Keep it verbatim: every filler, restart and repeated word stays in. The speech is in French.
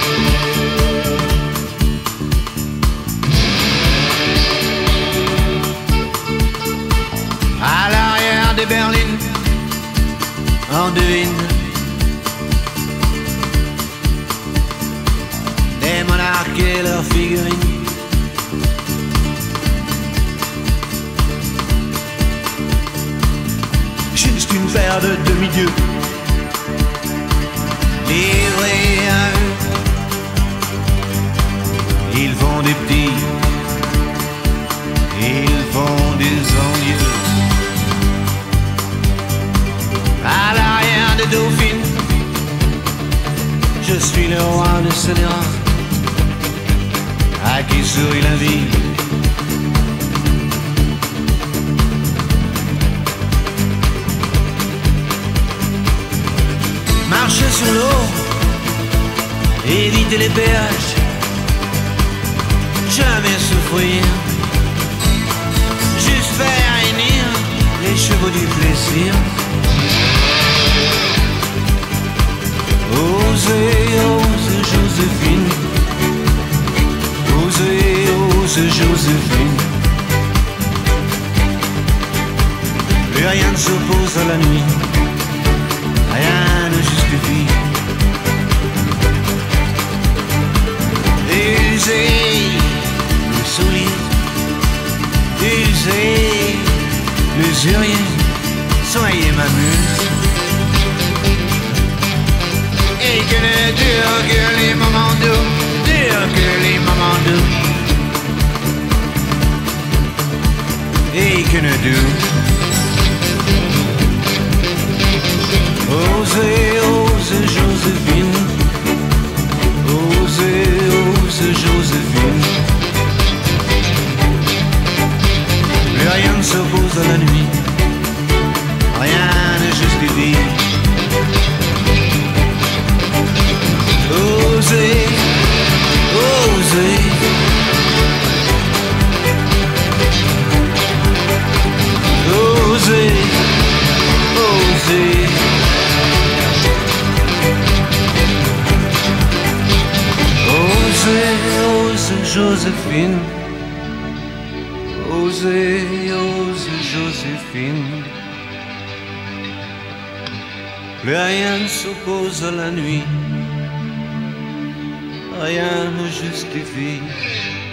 À l'arrière des berlines, on devine des monarques et leurs figurines. Juste une paire de demi-dieux livrés à eux. Ils font des petits, ils font des envieux. À l'arrière des dauphines, je suis le roi de scélérat à qui sourit la vie. Marcher sur l'eau, éviter les péages, jamais souffrir, juste faire réunir les chevaux du plaisir. Osez, osez Joséphine, osez, osez Joséphine. Plus rien ne s'oppose à la nuit, rien ne justifie. Usez le soulier, usez l'usurier, soyez ma muse. Et que ne durent que les moments doux, durent que les moments doux. Et que ne durent. Osez, osez Joséphine, osez, osez Joséphine. Plus rien ne s'oppose à la nuit, rien ne justifie. Osez, osez. Osez, osez. Osez, osez Joséphine. Osez, osez Joséphine. Plus rien ne s'oppose à la nuit, rien ne justifie.